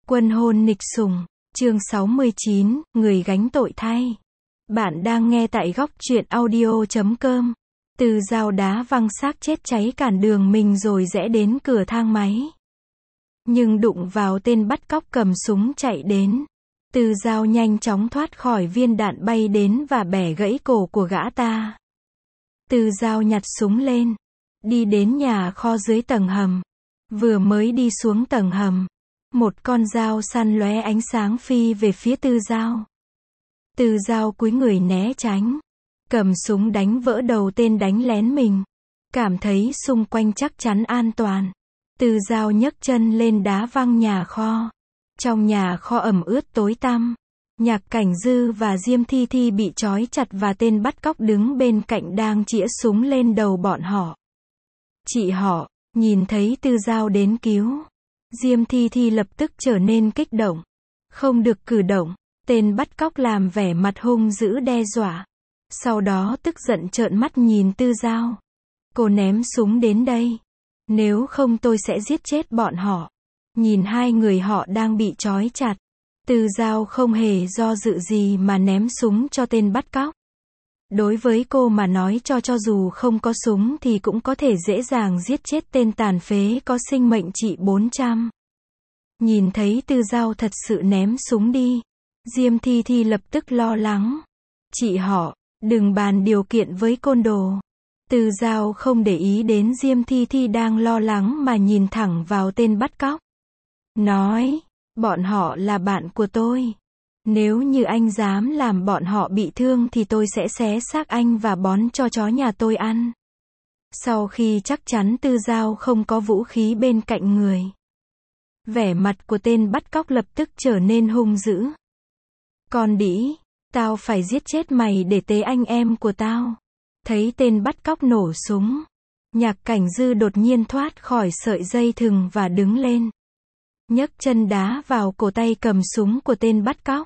Quân hôn nịch sủng, chương 69, người gánh tội thay. Bạn đang nghe tại góc truyện audio.com. Từ Dao đá văng xác chết cháy cản đường mình rồi rẽ đến cửa thang máy. Nhưng đụng vào tên bắt cóc cầm súng chạy đến. Từ Dao nhanh chóng thoát khỏi viên đạn bay đến và bẻ gãy cổ của gã ta. Từ Dao nhặt súng lên, đi đến nhà kho dưới tầng hầm. Vừa mới đi xuống tầng hầm, một con dao săn lóe ánh sáng phi về phía Từ Dao. Từ Dao cúi người né tránh, cầm súng đánh vỡ đầu tên đánh lén mình. Cảm thấy xung quanh chắc chắn an toàn, Từ Dao nhấc chân lên đá văng nhà kho. Trong nhà kho ẩm ướt tối tăm, Nhạc Cảnh Dư và Diêm Thi Thi bị trói chặt và tên bắt cóc đứng bên cạnh đang chĩa súng lên đầu bọn họ. Chị họ, nhìn thấy Từ Dao đến cứu, Diêm Thi Thi lập tức trở nên kích động. Không được cử động, tên bắt cóc làm vẻ mặt hung dữ đe dọa. Sau đó tức giận trợn mắt nhìn Từ Dao. Cô ném súng đến đây. Nếu không tôi sẽ giết chết bọn họ. Nhìn hai người họ đang bị trói chặt, Từ Dao không hề do dự gì mà ném súng cho tên bắt cóc. Đối với cô mà nói cho dù không có súng thì cũng có thể dễ dàng giết chết tên tàn phế có sinh mệnh trị 400. Nhìn thấy Từ Dao thật sự ném súng đi, Diêm Thi Thi lập tức lo lắng. Chị họ, đừng bàn điều kiện với côn đồ. Từ Dao không để ý đến Diêm Thi Thi đang lo lắng mà nhìn thẳng vào tên bắt cóc. Nói, bọn họ là bạn của tôi. Nếu như anh dám làm bọn họ bị thương thì tôi sẽ xé xác anh và bón cho chó nhà tôi ăn. Sau khi chắc chắn Từ Dao không có vũ khí bên cạnh người, vẻ mặt của tên bắt cóc lập tức trở nên hung dữ. Con đĩ, tao phải giết chết mày để tế anh em của tao. Thấy tên bắt cóc nổ súng, Nhạc Cảnh Dư đột nhiên thoát khỏi sợi dây thừng và đứng lên, nhấc chân đá vào cổ tay cầm súng của tên bắt cóc.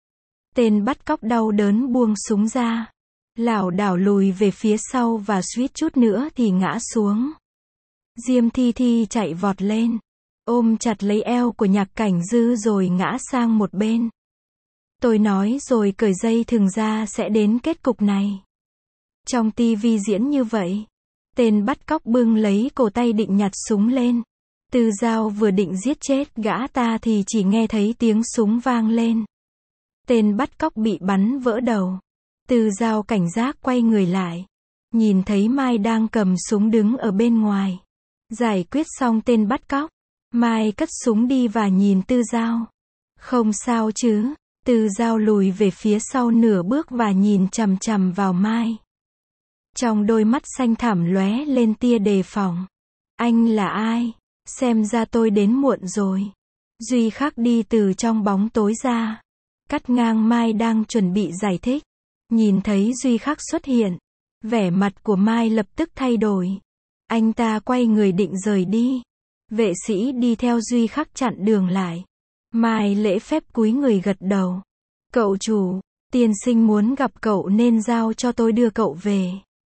Tên bắt cóc đau đớn buông súng ra, lảo đảo lùi về phía sau và suýt chút nữa thì ngã xuống. Diêm Thi Thi chạy vọt lên, ôm chặt lấy eo của Nhạc Cảnh Dư rồi ngã sang một bên. Tôi nói rồi, cởi dây thừng ra sẽ đến kết cục này. Trong tivi diễn như vậy. Tên bắt cóc bưng lấy cổ tay định nhặt súng lên. Từ Dao vừa định giết chết gã ta thì chỉ nghe thấy tiếng súng vang lên. Tên bắt cóc bị bắn vỡ đầu. Từ Dao cảnh giác quay người lại, nhìn thấy Mai đang cầm súng đứng ở bên ngoài. Giải quyết xong tên bắt cóc, Mai cất súng đi và nhìn Từ Dao. Không sao chứ? Từ Dao lùi về phía sau nửa bước và nhìn chằm chằm vào Mai. Trong đôi mắt xanh thẳm lóe lên tia đề phòng. Anh là ai? Xem ra tôi đến muộn rồi. Duy Khắc đi từ trong bóng tối ra, cắt ngang Mai đang chuẩn bị giải thích. Nhìn thấy Duy Khắc xuất hiện, vẻ mặt của Mai lập tức thay đổi. Anh ta quay người định rời đi. Vệ sĩ đi theo Duy Khắc chặn đường lại. Mai lễ phép cúi người gật đầu. Cậu chủ, tiên sinh muốn gặp cậu nên giao cho tôi đưa cậu về.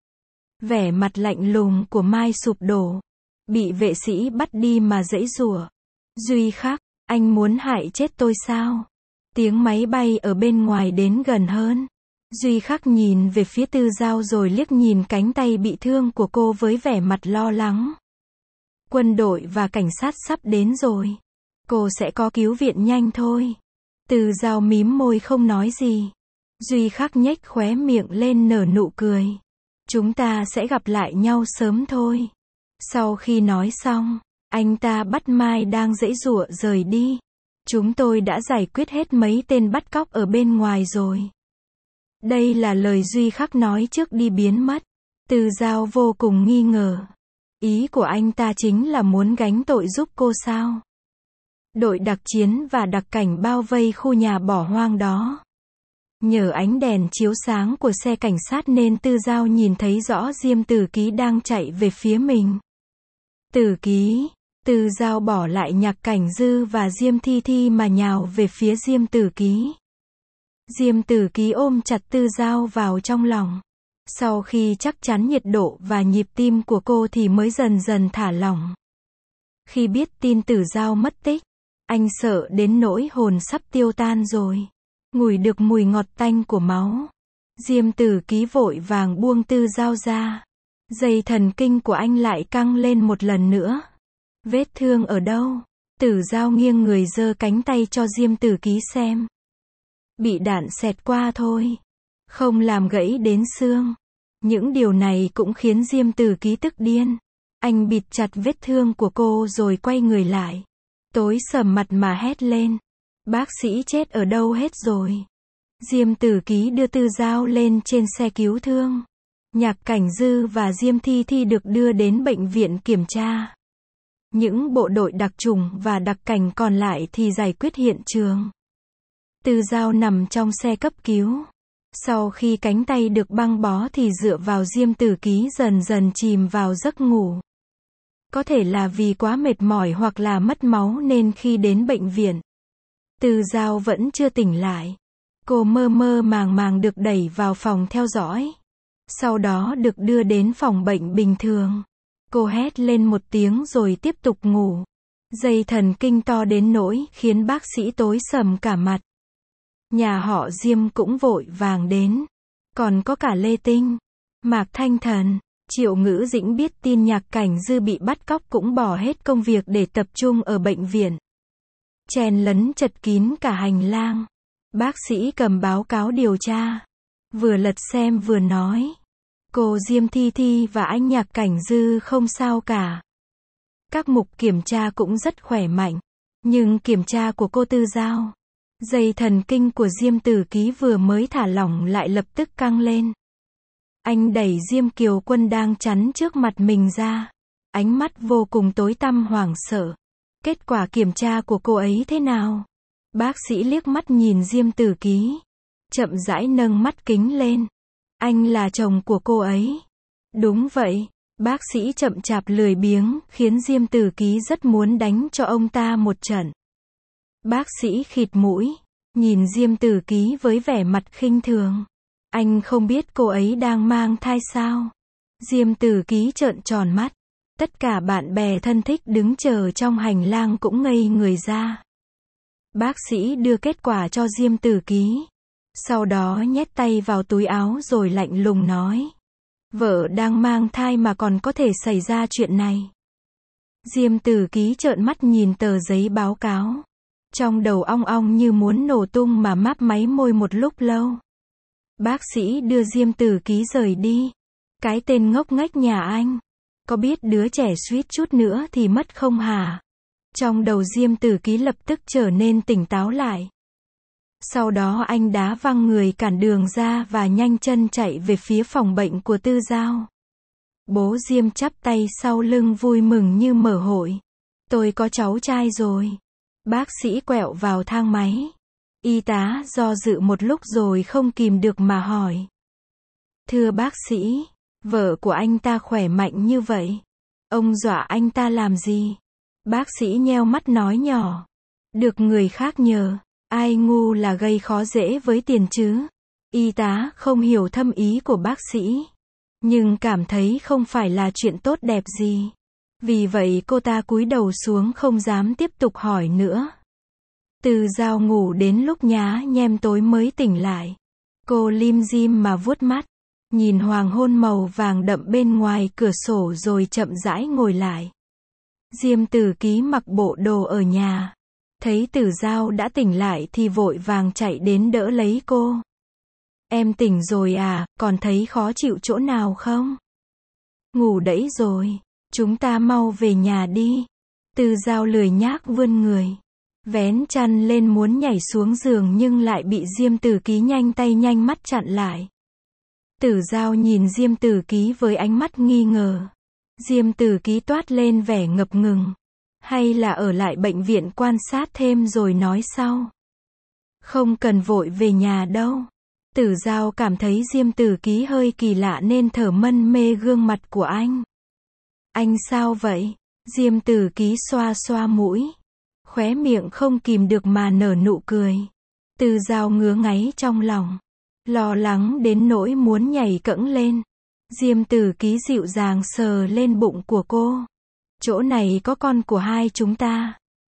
Vẻ mặt lạnh lùng của Mai sụp đổ. Bị vệ sĩ bắt đi mà giãy giụa. Duy Khắc, anh muốn hại chết tôi sao? Tiếng máy bay ở bên ngoài đến gần hơn. Duy Khắc nhìn về phía Từ Dao rồi liếc nhìn cánh tay bị thương của cô với vẻ mặt lo lắng. Quân đội và cảnh sát sắp đến rồi. Cô sẽ có cứu viện nhanh thôi. Từ Dao mím môi không nói gì. Duy Khắc nhếch khóe miệng lên nở nụ cười. Chúng ta sẽ gặp lại nhau sớm thôi. Sau khi nói xong, anh ta bắt Mai đang giãy giụa rời đi. Chúng tôi đã giải quyết hết mấy tên bắt cóc ở bên ngoài rồi. Đây là lời Duy Khắc nói trước đi biến mất. Từ Dao vô cùng nghi ngờ. Ý của anh ta chính là muốn gánh tội giúp cô sao? Đội đặc chiến và đặc cảnh bao vây khu nhà bỏ hoang đó. Nhờ ánh đèn chiếu sáng của xe cảnh sát nên Từ Dao nhìn thấy rõ Diêm Tử Ký đang chạy về phía mình. Tử Ký, Từ Dao bỏ lại Nhạc Cảnh Dư và Diêm Thi Thi mà nhào về phía Diêm Tử Ký. Diêm Tử Ký ôm chặt Từ Dao vào trong lòng. Sau khi chắc chắn nhiệt độ và nhịp tim của cô thì mới dần dần thả lỏng. Khi biết tin Từ Dao mất tích, Anh sợ đến nỗi hồn sắp tiêu tan rồi. Ngửi được mùi ngọt tanh của máu. Diêm Tử Ký vội vàng buông Tư Dao ra. Dây thần kinh của anh lại căng lên một lần nữa. Vết thương ở đâu? Tử Dao nghiêng người giơ cánh tay cho Diêm Tử Ký xem. Bị đạn xẹt qua thôi. Không làm gãy đến xương. Những điều này cũng khiến Diêm Tử Ký tức điên. Anh bịt chặt vết thương của cô rồi quay người lại. Tối sầm mặt mà hét lên. Bác sĩ chết ở đâu hết rồi? Diêm Tử Ký đưa Tư Dao lên trên xe cứu thương. Nhạc Cảnh Dư và Diêm Thi Thi được đưa đến bệnh viện kiểm tra. Những bộ đội đặc chủng và đặc cảnh còn lại thì giải quyết hiện trường. Tư Dao nằm trong xe cấp cứu. Sau khi cánh tay được băng bó thì dựa vào Diêm Tử Ký dần dần chìm vào giấc ngủ. Có thể là vì quá mệt mỏi hoặc là mất máu nên khi đến bệnh viện, Tư Dao vẫn chưa tỉnh lại. Cô mơ mơ màng màng được đẩy vào phòng theo dõi. Sau đó được đưa đến phòng bệnh bình thường. Cô hét lên một tiếng rồi tiếp tục ngủ. Dây thần kinh to đến nỗi khiến bác sĩ tối sầm cả mặt. Nhà họ Diêm cũng vội vàng đến. Còn có cả Lê Tinh, Mạc Thanh Thần, Triệu Ngữ Dĩnh biết tin Nhạc Cảnh Dư bị bắt cóc cũng bỏ hết công việc để tập trung ở bệnh viện. Chen lấn chật kín cả hành lang. Bác sĩ cầm báo cáo điều tra. Vừa lật xem vừa nói. Cô Diêm Thi Thi và anh Nhạc Cảnh Dư không sao cả. Các mục kiểm tra cũng rất khỏe mạnh. Nhưng kiểm tra của cô Tư Dao, dây thần kinh của Diêm Tử Ký vừa mới thả lỏng lại lập tức căng lên. Anh đẩy Diêm Kiều Quân đang chắn trước mặt mình ra. Ánh mắt vô cùng tối tăm hoảng sợ. Kết quả kiểm tra của cô ấy thế nào? Bác sĩ liếc mắt nhìn Diêm Tử Ký. Chậm rãi nâng mắt kính lên. Anh là chồng của cô ấy. Đúng vậy. Bác sĩ chậm chạp lười biếng, khiến Diêm Tử Ký rất muốn đánh cho ông ta một trận. Bác sĩ khịt mũi, nhìn Diêm Tử Ký với vẻ mặt khinh thường. Anh không biết cô ấy đang mang thai sao? Diêm Tử Ký trợn tròn mắt. Tất cả bạn bè thân thích đứng chờ trong hành lang cũng ngây người ra. Bác sĩ đưa kết quả cho Diêm Tử Ký. Sau đó nhét tay vào túi áo rồi lạnh lùng nói. Vợ đang mang thai mà còn có thể xảy ra chuyện này. Diêm Tử Ký trợn mắt nhìn tờ giấy báo cáo. Trong đầu ong ong như muốn nổ tung mà máp máy môi một lúc lâu. Bác sĩ đưa Diêm Tử Ký rời đi. Cái tên ngốc nghếch nhà anh. Có biết đứa trẻ suýt chút nữa thì mất không hả? Trong đầu Diêm Tử Ký lập tức trở nên tỉnh táo lại. Sau đó anh đá văng người cản đường ra và nhanh chân chạy về phía phòng bệnh của Tư Dao. Bố Diêm chắp tay sau lưng vui mừng như mở hội. Tôi có cháu trai rồi. Bác sĩ quẹo vào thang máy. Y tá do dự một lúc rồi không kìm được mà hỏi. Thưa bác sĩ, vợ của anh ta khỏe mạnh như vậy. Ông dọa anh ta làm gì? Bác sĩ nheo mắt nói nhỏ. Được người khác nhờ. Ai ngu là gây khó dễ với tiền chứ? Y tá không hiểu thâm ý của bác sĩ. Nhưng cảm thấy không phải là chuyện tốt đẹp gì. Vì vậy cô ta cúi đầu xuống không dám tiếp tục hỏi nữa. Tư Dao ngủ đến lúc nhá nhem tối mới tỉnh lại. Cô lim dim mà vuốt mắt. Nhìn hoàng hôn màu vàng đậm bên ngoài cửa sổ rồi chậm rãi ngồi lại. Diêm Tử Ký mặc bộ đồ ở nhà. Thấy Tư Dao đã tỉnh lại thì vội vàng chạy đến đỡ lấy cô. Em tỉnh rồi à, còn thấy khó chịu chỗ nào không? Ngủ đẫy rồi. Chúng ta mau về nhà đi. Tư Dao lười nhác vươn người. Vén chăn lên muốn nhảy xuống giường nhưng lại bị Diêm Tử Ký nhanh tay nhanh mắt chặn lại. Tư Dao nhìn Diêm Tử Ký với ánh mắt nghi ngờ. Diêm Tử Ký toát lên vẻ ngập ngừng. Hay là ở lại bệnh viện quan sát thêm rồi nói sau? Không cần vội về nhà đâu. Tư Dao cảm thấy Diêm Tử Ký hơi kỳ lạ nên thở mân mê gương mặt của anh. Anh sao vậy? Diêm Tử Ký xoa xoa mũi. Khóe miệng không kìm được mà nở nụ cười. Tư Dao ngứa ngáy trong lòng. Lo lắng đến nỗi muốn nhảy cẫng lên. Diêm Tử Ký dịu dàng sờ lên bụng của cô. Chỗ này có con của hai chúng ta.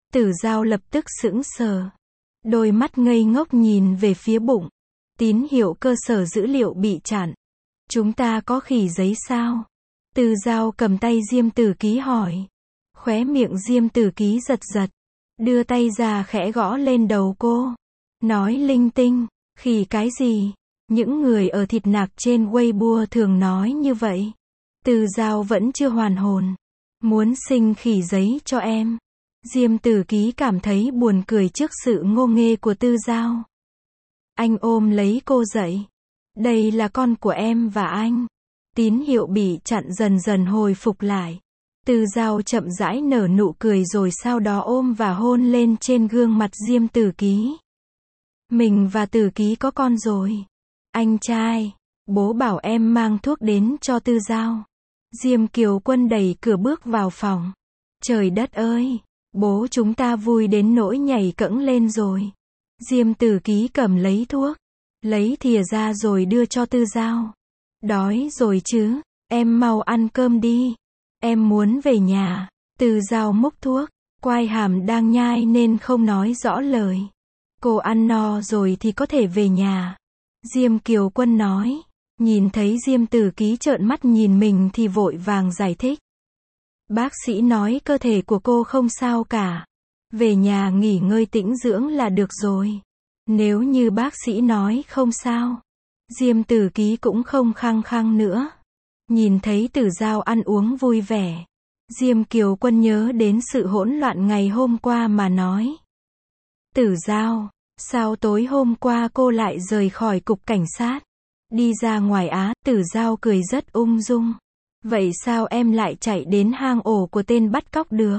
Tử Dao lập tức sững sờ. Đôi mắt ngây ngốc nhìn về phía bụng. Tín hiệu cơ sở dữ liệu bị chặn. Chúng ta có khỉ giấy sao? Tử Dao cầm tay Diêm Tử Ký hỏi. Khóe miệng Diêm Tử Ký giật giật. Đưa tay ra khẽ gõ lên đầu cô. Nói linh tinh. Khỉ cái gì? Những người ở thịt nạc trên Weibo thường nói như vậy. Tử Dao vẫn chưa hoàn hồn. Muốn sinh khỉ giấy cho em. Diêm Tử Ký cảm thấy buồn cười trước sự ngô nghê của Tử Dao. Anh ôm lấy cô dậy. Đây là con của em và anh. Tín hiệu bị chặn dần dần hồi phục lại. Tử Dao chậm rãi nở nụ cười rồi sau đó ôm và hôn lên trên gương mặt Diêm Tử Ký. Mình và Tử Ký có con rồi. Anh trai, bố bảo em mang thuốc đến cho Tử Dao. Diêm Kiều Quân đẩy cửa bước vào phòng. Trời đất ơi, bố chúng ta vui đến nỗi nhảy cẫng lên rồi. Diêm Tử Ký cầm lấy thuốc, lấy thìa ra rồi đưa cho Tử Dao. Đói rồi chứ, em mau ăn cơm đi. Em muốn về nhà. Tử Dao múc thuốc, quai hàm đang nhai nên không nói rõ lời. Cô ăn no rồi thì có thể về nhà. Diêm Kiều Quân nói. Nhìn thấy Diêm Tử Ký trợn mắt nhìn mình thì vội vàng giải thích. Bác sĩ nói cơ thể của cô không sao cả. Về nhà nghỉ ngơi tĩnh dưỡng là được rồi. Nếu như bác sĩ nói không sao. Diêm Tử Ký cũng không khăng khăng nữa. Nhìn thấy Tử Dao ăn uống vui vẻ. Diêm Kiều Quân nhớ đến sự hỗn loạn ngày hôm qua mà nói. Tử Dao, sao tối hôm qua cô lại rời khỏi cục cảnh sát? Đi ra ngoài á? Tử Dao cười rất ung dung. Vậy sao em lại chạy đến hang ổ của tên bắt cóc được?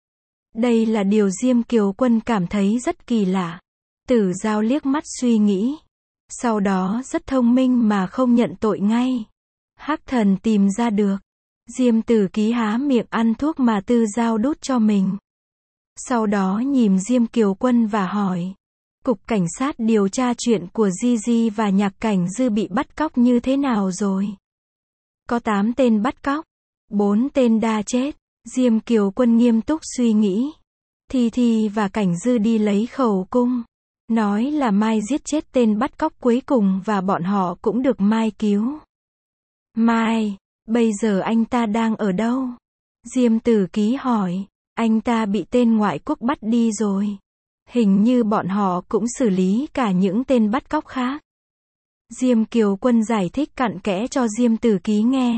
Đây là điều Diêm Kiều Quân cảm thấy rất kỳ lạ. Tử Dao liếc mắt suy nghĩ. Sau đó rất thông minh mà không nhận tội ngay. Hắc Thần tìm ra được. Diêm Tử Ký há miệng ăn thuốc mà Tử Dao đút cho mình. Sau đó nhìn Diêm Kiều Quân và hỏi. Cục cảnh sát điều tra chuyện của Gigi và Nhạc Cảnh Dư bị bắt cóc như thế nào rồi? Có 8 tên bắt cóc. 4 tên đã chết. Diêm Kiều Quân nghiêm túc suy nghĩ. Thi và Cảnh Dư đi lấy khẩu cung. Nói là Mai giết chết tên bắt cóc cuối cùng và bọn họ cũng được Mai cứu. Mai, bây giờ anh ta đang ở đâu? Diêm Tử Ký hỏi. Anh ta bị tên ngoại quốc bắt đi rồi. Hình như bọn họ cũng xử lý cả những tên bắt cóc khác. Diêm Kiều Quân giải thích cặn kẽ cho Diêm Tử Ký nghe.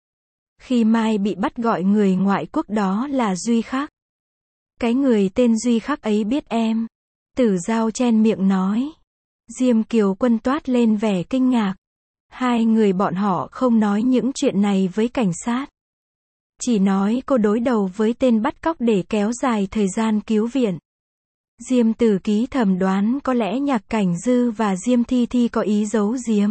Khi Mai bị bắt gọi người ngoại quốc đó là Duy Khắc. Cái người tên Duy Khắc ấy biết em. Tử Dao chen miệng nói. Diêm Kiều Quân toát lên vẻ kinh ngạc. Hai người bọn họ không nói những chuyện này với cảnh sát. Chỉ nói cô đối đầu với tên bắt cóc để kéo dài thời gian cứu viện. Diêm Tử Ký thầm đoán có lẽ Nhạc Cảnh Dư và Diêm Thi có ý giấu giếm.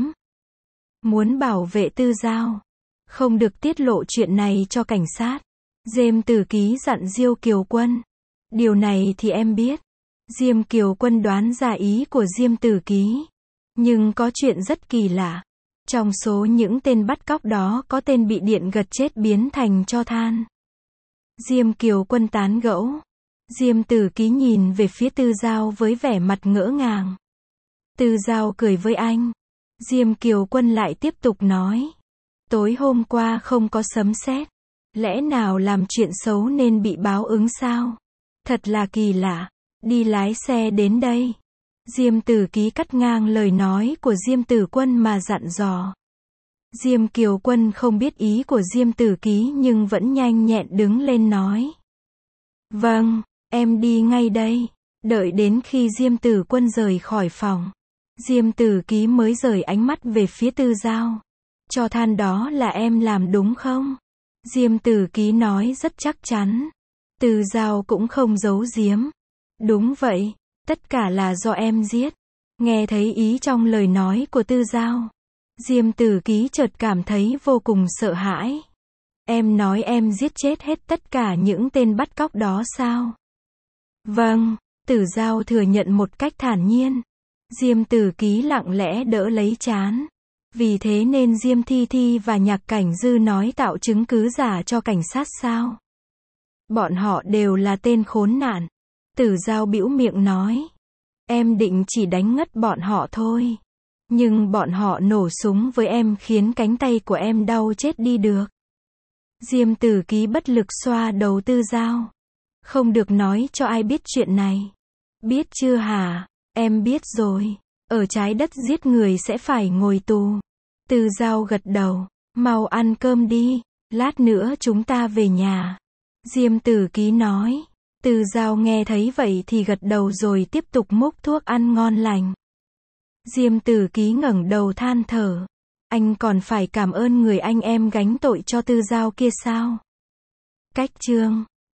Muốn bảo vệ Tử Dao. Không được tiết lộ chuyện này cho cảnh sát. Diêm Tử Ký dặn Diêu Kiều Quân. Điều này thì em biết. Diêm Kiều Quân đoán ra ý của Diêm Tử Ký. Nhưng có chuyện rất kỳ lạ. Trong số những tên bắt cóc đó có tên bị điện gật chết biến thành tro than. Diêm Kiều Quân tán gẫu. Diêm Tử Ký nhìn về phía Tử Dao với vẻ mặt ngỡ ngàng. Tử Dao cười với anh. Diêm Kiều Quân lại tiếp tục nói. Tối hôm qua không có sấm sét. Lẽ nào làm chuyện xấu nên bị báo ứng sao? Thật là kỳ lạ. Đi lái xe đến đây. Diêm Tử Ký cắt ngang lời nói của Diêm Tử Quân mà dặn dò. Diêm Kiều Quân không biết ý của Diêm Tử Ký nhưng vẫn nhanh nhẹn đứng lên nói. Vâng, em đi ngay đây. Đợi đến khi Diêm Tử Quân rời khỏi phòng. Diêm Tử Ký mới rời ánh mắt về phía Tử Dao. Tro than đó là em làm đúng không? Diêm Tử Ký nói rất chắc chắn. Tử Dao cũng không giấu giếm. Đúng vậy, tất cả là do em giết. Nghe thấy ý trong lời nói của Tử Dao. Diêm Tử Ký chợt cảm thấy vô cùng sợ hãi. Em nói em giết chết hết tất cả những tên bắt cóc đó sao? Vâng, Tử Dao thừa nhận một cách thản nhiên. Diêm Tử Ký lặng lẽ đỡ lấy trán. Vì thế nên Diêm Thi và Nhạc Cảnh Dư nói tạo chứng cứ giả cho cảnh sát sao? Bọn họ đều là tên khốn nạn. Tử Dao bĩu miệng nói. Em định chỉ đánh ngất bọn họ thôi. Nhưng bọn họ nổ súng với em khiến cánh tay của em đau chết đi được. Diêm Tử Ký bất lực xoa đầu Tư Dao. Không được nói cho ai biết chuyện này. Biết chưa hả? Em biết rồi. Ở trái đất giết người sẽ phải ngồi tù. Tư Dao gật đầu. Mau ăn cơm đi. Lát nữa chúng ta về nhà. Diêm Tử Ký nói. Tư Dao nghe thấy vậy thì gật đầu rồi tiếp tục múc thuốc ăn ngon lành. Diêm Tử Ký ngẩng đầu than thở. Anh còn phải cảm ơn người anh em gánh tội cho Tư Dao kia sao? Cách chương